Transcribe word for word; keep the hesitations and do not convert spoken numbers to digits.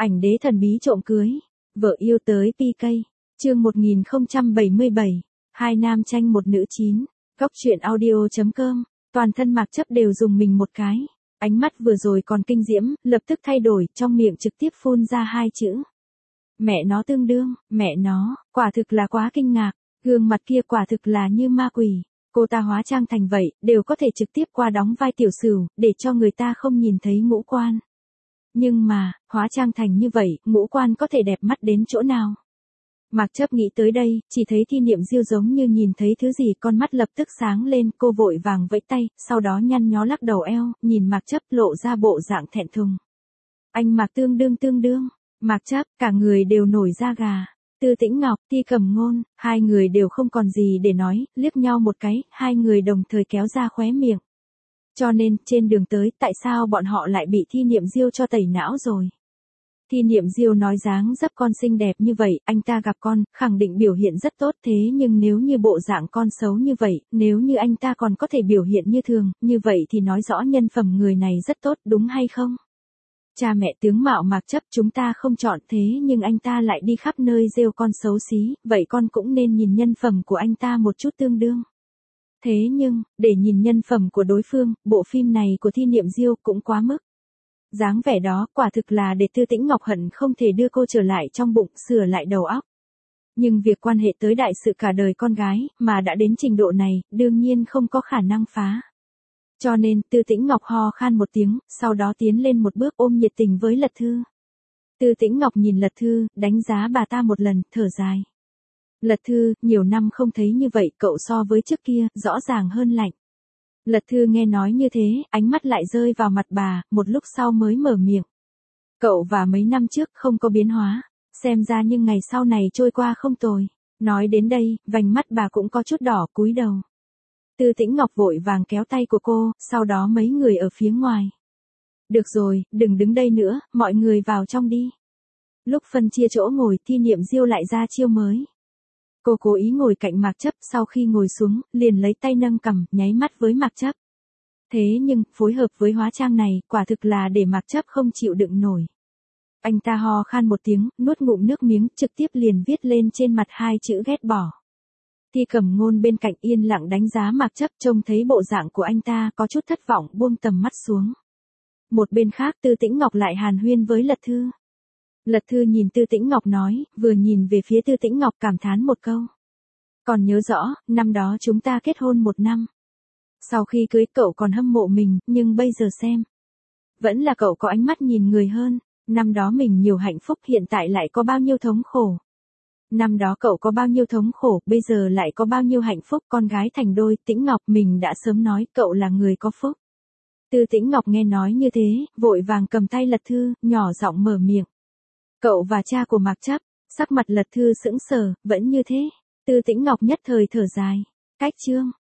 Ảnh đế thần bí trộm cưới. Vợ yêu tới pê ca. Chương một nghìn không trăm bảy mươi bảy. Hai nam tranh một nữ chín. Góc truyện audio chấm com. Toàn thân Mạc Chấp đều dùng mình một cái. Ánh mắt vừa rồi còn kinh diễm, lập tức thay đổi, trong miệng trực tiếp phun ra hai chữ. Mẹ nó tương đương, mẹ nó, quả thực là quá kinh ngạc. Gương mặt kia quả thực là như ma quỷ. Cô ta hóa trang thành vậy, đều có thể trực tiếp qua đóng vai tiểu sửu, để cho người ta không nhìn thấy ngũ quan. Nhưng mà, hóa trang thành như vậy, ngũ quan có thể đẹp mắt đến chỗ nào? Mạc Chấp nghĩ tới đây, chỉ thấy Thi Niệm Diêu giống như nhìn thấy thứ gì, con mắt lập tức sáng lên, cô vội vàng vẫy tay, sau đó nhăn nhó lắc đầu eo, nhìn Mạc Chấp lộ ra bộ dạng thẹn thùng. Anh Mạc tương đương tương đương, Mạc Chấp, cả người đều nổi da gà. Tư Tĩnh Ngọc, Thi Cẩm Ngôn, hai người đều không còn gì để nói, liếc nhau một cái, hai người đồng thời kéo ra khóe miệng. Cho nên, trên đường tới, tại sao bọn họ lại bị Thi Niệm Diêu cho tẩy não rồi? Thi Niệm Diêu nói dáng dấp con xinh đẹp như vậy, anh ta gặp con, khẳng định biểu hiện rất tốt, thế nhưng nếu như bộ dạng con xấu như vậy, nếu như anh ta còn có thể biểu hiện như thường, như vậy thì nói rõ nhân phẩm người này rất tốt, đúng hay không? Cha mẹ tướng mạo Mạc Chấp chúng ta không chọn, thế nhưng anh ta lại đi khắp nơi rêu con xấu xí, vậy con cũng nên nhìn nhân phẩm của anh ta một chút tương đương. Thế nhưng, để nhìn nhân phẩm của đối phương, bộ phim này của Thi Niệm Diêu cũng quá mức. Dáng vẻ đó quả thực là để Tư Tĩnh Ngọc hận không thể đưa cô trở lại trong bụng, sửa lại đầu óc. Nhưng việc quan hệ tới đại sự cả đời con gái, mà đã đến trình độ này, đương nhiên không có khả năng phá. Cho nên, Tư Tĩnh Ngọc ho khan một tiếng, sau đó tiến lên một bước ôm nhiệt tình với Lật Thư. Tư Tĩnh Ngọc nhìn Lật Thư, đánh giá bà ta một lần, thở dài. Lật Thư, nhiều năm không thấy như vậy, cậu so với trước kia, rõ ràng hơn lạnh. Lật Thư nghe nói như thế, ánh mắt lại rơi vào mặt bà, một lúc sau mới mở miệng. Cậu và mấy năm trước không có biến hóa, xem ra nhưng ngày sau này trôi qua không tồi. Nói đến đây, vành mắt bà cũng có chút đỏ, cúi đầu. Tư Tĩnh Ngọc vội vàng kéo tay của cô, sau đó mấy người ở phía ngoài. Được rồi, đừng đứng đây nữa, mọi người vào trong đi. Lúc phân chia chỗ ngồi, Thi Niệm Diêu lại ra chiêu mới. Cô cố ý ngồi cạnh Mạc Chấp, sau khi ngồi xuống, liền lấy tay nâng cằm, nháy mắt với Mạc Chấp. Thế nhưng, phối hợp với hóa trang này, quả thực là để Mạc Chấp không chịu đựng nổi. Anh ta ho khan một tiếng, nuốt ngụm nước miếng, trực tiếp liền viết lên trên mặt hai chữ ghét bỏ. Thi Cẩm Ngôn bên cạnh yên lặng đánh giá Mạc Chấp, trông thấy bộ dạng của anh ta có chút thất vọng, buông tầm mắt xuống. Một bên khác Tư Tĩnh Ngọc lại hàn huyên với Lật Thư. Lật Thư nhìn Tư Tĩnh Ngọc nói, vừa nhìn về phía Tư Tĩnh Ngọc cảm thán một câu. Còn nhớ rõ, năm đó chúng ta kết hôn một năm. Sau khi cưới cậu còn hâm mộ mình, nhưng bây giờ xem. Vẫn là cậu có ánh mắt nhìn người hơn, năm đó mình nhiều hạnh phúc, hiện tại lại có bao nhiêu thống khổ. Năm đó cậu có bao nhiêu thống khổ, bây giờ lại có bao nhiêu hạnh phúc, con gái thành đôi, Tĩnh Ngọc, mình đã sớm nói cậu là người có phúc. Tư Tĩnh Ngọc nghe nói như thế, vội vàng cầm tay Lật Thư, nhỏ giọng mở miệng. Cậu và cha của Mạc Chấp, sắc mặt Lật Thư sững sờ, vẫn như thế. Tư Tĩnh Ngọc nhất thời thở dài. Cách chương.